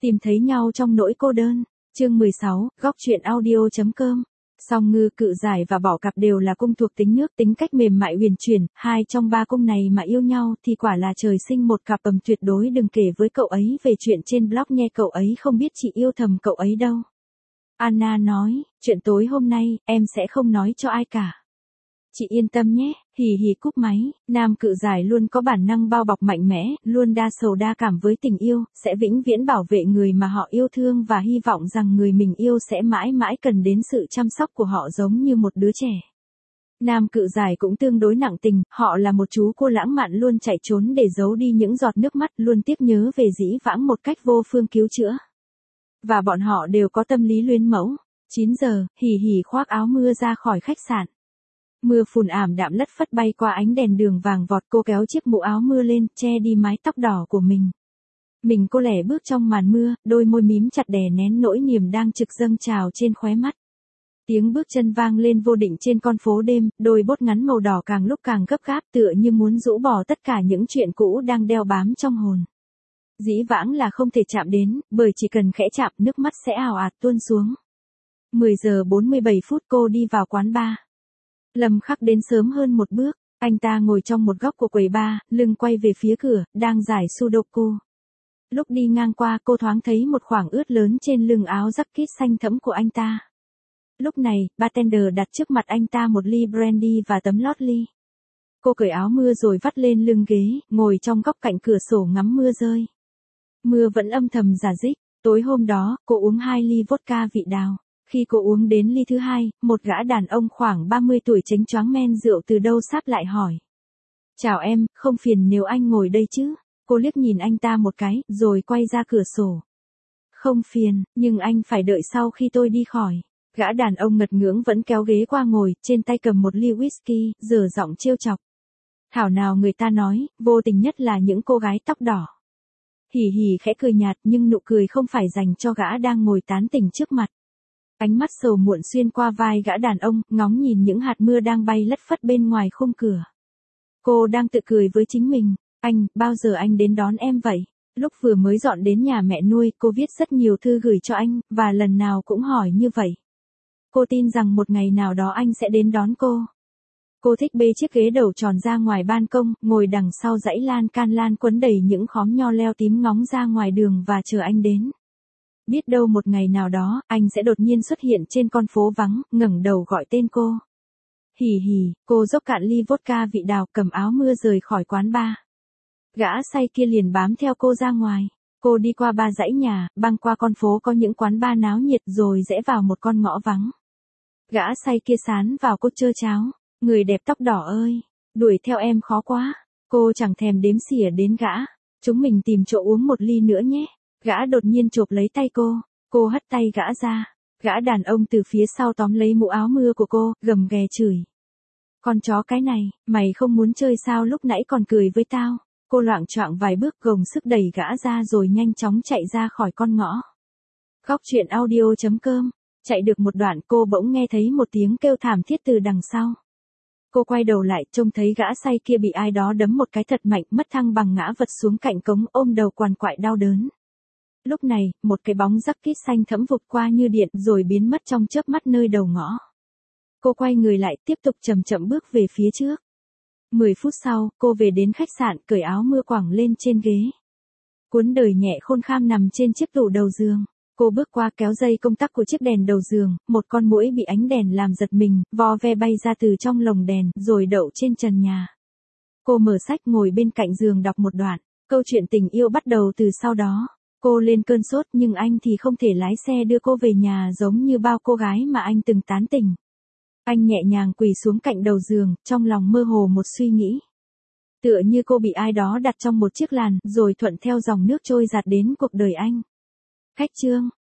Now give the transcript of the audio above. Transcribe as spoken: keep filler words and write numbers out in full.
Tìm thấy nhau trong nỗi cô đơn. Chương mười sáu, góc truyện audio.com. Song Ngư, Cự Giải và Bỏ Cạp đều là cung thuộc tính nước, tính cách mềm mại huyền chuyển, hai trong ba cung này mà yêu nhau thì quả là trời sinh một cặp ầm tuyệt đối. Đừng kể với cậu ấy về chuyện trên blog nhé, cậu ấy không biết chị yêu thầm cậu ấy đâu. Anna nói, chuyện tối hôm nay, em sẽ không nói cho ai cả. Chị yên tâm nhé, hì hì cúp máy. Nam Cự Giải luôn có bản năng bao bọc mạnh mẽ, luôn đa sầu đa cảm với tình yêu, sẽ vĩnh viễn bảo vệ người mà họ yêu thương và hy vọng rằng người mình yêu sẽ mãi mãi cần đến sự chăm sóc của họ giống như một đứa trẻ. Nam Cự Giải cũng tương đối nặng tình, họ là một chú cô lãng mạn luôn chạy trốn để giấu đi những giọt nước mắt, luôn tiếc nhớ về dĩ vãng một cách vô phương cứu chữa. Và bọn họ đều có tâm lý luyến mẫu. chín giờ, hì hì khoác áo mưa ra khỏi khách sạn. Mưa phùn ảm đạm lất phất bay qua ánh đèn đường vàng vọt, cô kéo chiếc mũ áo mưa lên, che đi mái tóc đỏ của mình. Mình cô lẻ bước trong màn mưa, đôi môi mím chặt đè nén nỗi niềm đang trực dâng trào trên khóe mắt. Tiếng bước chân vang lên vô định trên con phố đêm, đôi bốt ngắn màu đỏ càng lúc càng gấp gáp tựa như muốn rũ bỏ tất cả những chuyện cũ đang đeo bám trong hồn. Dĩ vãng là không thể chạm đến, bởi chỉ cần khẽ chạm nước mắt sẽ ào ạt tuôn xuống. mười giờ bốn mươi bảy phút cô đi vào quán bar. Lâm Khắc đến sớm hơn một bước, anh ta ngồi trong một góc của quầy bar, lưng quay về phía cửa, đang giải Sudoku. Lúc đi ngang qua cô thoáng thấy một khoảng ướt lớn trên lưng áo jacket xanh thẫm của anh ta. Lúc này, bartender đặt trước mặt anh ta một ly brandy và tấm lót ly. Cô cởi áo mưa rồi vắt lên lưng ghế, ngồi trong góc cạnh cửa sổ ngắm mưa rơi. Mưa vẫn âm thầm rả rích, tối hôm đó, cô uống hai ly vodka vị đào. Khi cô uống đến ly thứ hai, một gã đàn ông khoảng ba mươi tuổi chánh choáng men rượu từ đâu sáp lại hỏi. Chào em, không phiền nếu anh ngồi đây chứ? Cô liếc nhìn anh ta một cái, rồi quay ra cửa sổ. Không phiền, nhưng anh phải đợi sau khi tôi đi khỏi. Gã đàn ông ngật ngưỡng vẫn kéo ghế qua ngồi, trên tay cầm một ly whisky, dở giọng trêu chọc. Thảo nào người ta nói, vô tình nhất là những cô gái tóc đỏ. Hì hì khẽ cười nhạt nhưng nụ cười không phải dành cho gã đang ngồi tán tỉnh trước mặt. Ánh mắt sầu muộn xuyên qua vai gã đàn ông, ngóng nhìn những hạt mưa đang bay lất phất bên ngoài khung cửa. Cô đang tự cười với chính mình. Anh, bao giờ anh đến đón em vậy? Lúc vừa mới dọn đến nhà mẹ nuôi, cô viết rất nhiều thư gửi cho anh, và lần nào cũng hỏi như vậy. Cô tin rằng một ngày nào đó anh sẽ đến đón cô. Cô thích bê chiếc ghế đầu tròn ra ngoài ban công, ngồi đằng sau dãy lan can lan quấn đầy những khóm nho leo tím ngóng ra ngoài đường và chờ anh đến. Biết đâu một ngày nào đó, anh sẽ đột nhiên xuất hiện trên con phố vắng, ngẩng đầu gọi tên cô. Hì hì, cô dốc cạn ly vodka vị đào, cầm áo mưa rời khỏi quán bar. Gã say kia liền bám theo cô ra ngoài. Cô đi qua ba dãy nhà, băng qua con phố có những quán bar náo nhiệt rồi rẽ vào một con ngõ vắng. Gã say kia sán vào cô trơ cháo. Người đẹp tóc đỏ ơi, đuổi theo em khó quá. Cô chẳng thèm đếm xỉa đến gã. Chúng mình tìm chỗ uống một ly nữa nhé. Gã đột nhiên chộp lấy tay cô, cô hất tay gã ra. Gã đàn ông từ phía sau tóm lấy mũ áo mưa của cô, gầm ghè chửi. Con chó cái này, mày không muốn chơi sao lúc nãy còn cười với tao? Cô loạng choạng vài bước gồng sức đẩy gã ra rồi nhanh chóng chạy ra khỏi con ngõ. Góc truyện audio.com. Chạy được một đoạn cô bỗng nghe thấy một tiếng kêu thảm thiết từ đằng sau. Cô quay đầu lại trông thấy gã say kia bị ai đó đấm một cái thật mạnh, mất thăng bằng ngã vật xuống cạnh cống, ôm đầu quằn quại đau đớn. Lúc này, một cái bóng jacket xanh thẫm vụt qua như điện rồi biến mất trong chớp mắt nơi đầu ngõ. Cô quay người lại tiếp tục chậm chậm bước về phía trước. mười phút sau, cô về đến khách sạn, cởi áo mưa quẳng lên trên ghế. Cuốn đời nhẹ khôn kham nằm trên chiếc tủ đầu giường. Cô bước qua kéo dây công tắc của chiếc đèn đầu giường, một con muỗi bị ánh đèn làm giật mình, vo ve bay ra từ trong lồng đèn, rồi đậu trên trần nhà. Cô mở sách ngồi bên cạnh giường đọc một đoạn. Câu chuyện tình yêu bắt đầu từ sau đó. Cô lên cơn sốt nhưng anh thì không thể lái xe đưa cô về nhà giống như bao cô gái mà anh từng tán tỉnh. Anh nhẹ nhàng quỳ xuống cạnh đầu giường, trong lòng mơ hồ một suy nghĩ. Tựa như cô bị ai đó đặt trong một chiếc làn, rồi thuận theo dòng nước trôi dạt đến cuộc đời anh. Khách trương,